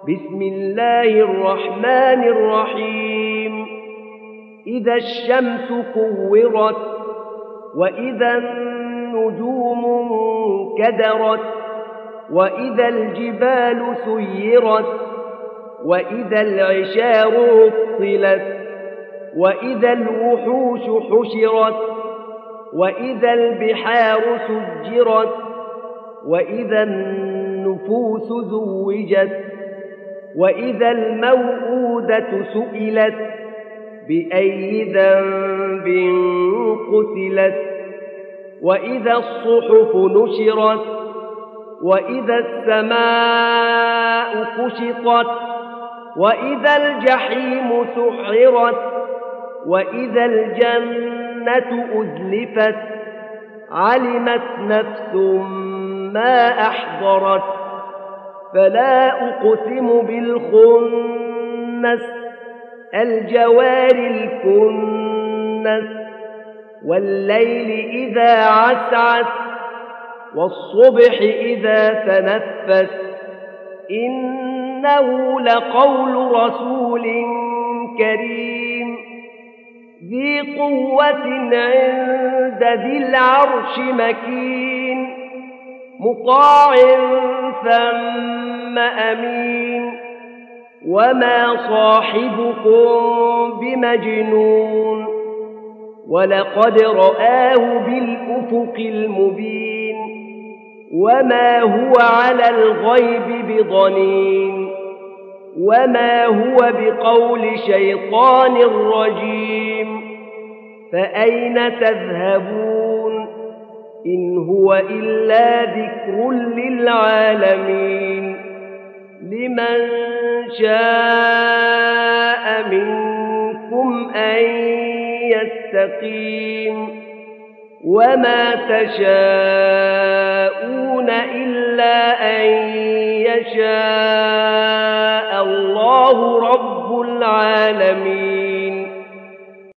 بسم الله الرحمن الرحيم إذا الشمس كورت وإذا النجوم انكدرت وإذا الجبال سيرت وإذا العشار عطلت وإذا الوحوش حشرت وإذا البحار سجرت وإذا النفوس زوجت وإذا الموءودة سئلت بأي ذنب قتلت وإذا الصحف نشرت وإذا السماء كشطت وإذا الجحيم سعرت وإذا الجنة أزلفت علمت نفس ما أحضرت فلا أقسم بالخنس الجوار الكنس والليل إذا عسعس والصبح إذا تنفس إنه لقول رسول كريم ذي قوة عند ذي العرش مكين مطاع ثم أمين وما صاحبكم بمجنون ولقد رآه بالأفق المبين وما هو على الغيب بضنين وما هو بقول شيطان رجيم فأين تذهبون إن هو إلا ذكر للعالمين لمن شاء منكم أن يستقيم وما تشاءون إلا أن يشاء الله رب العالمين.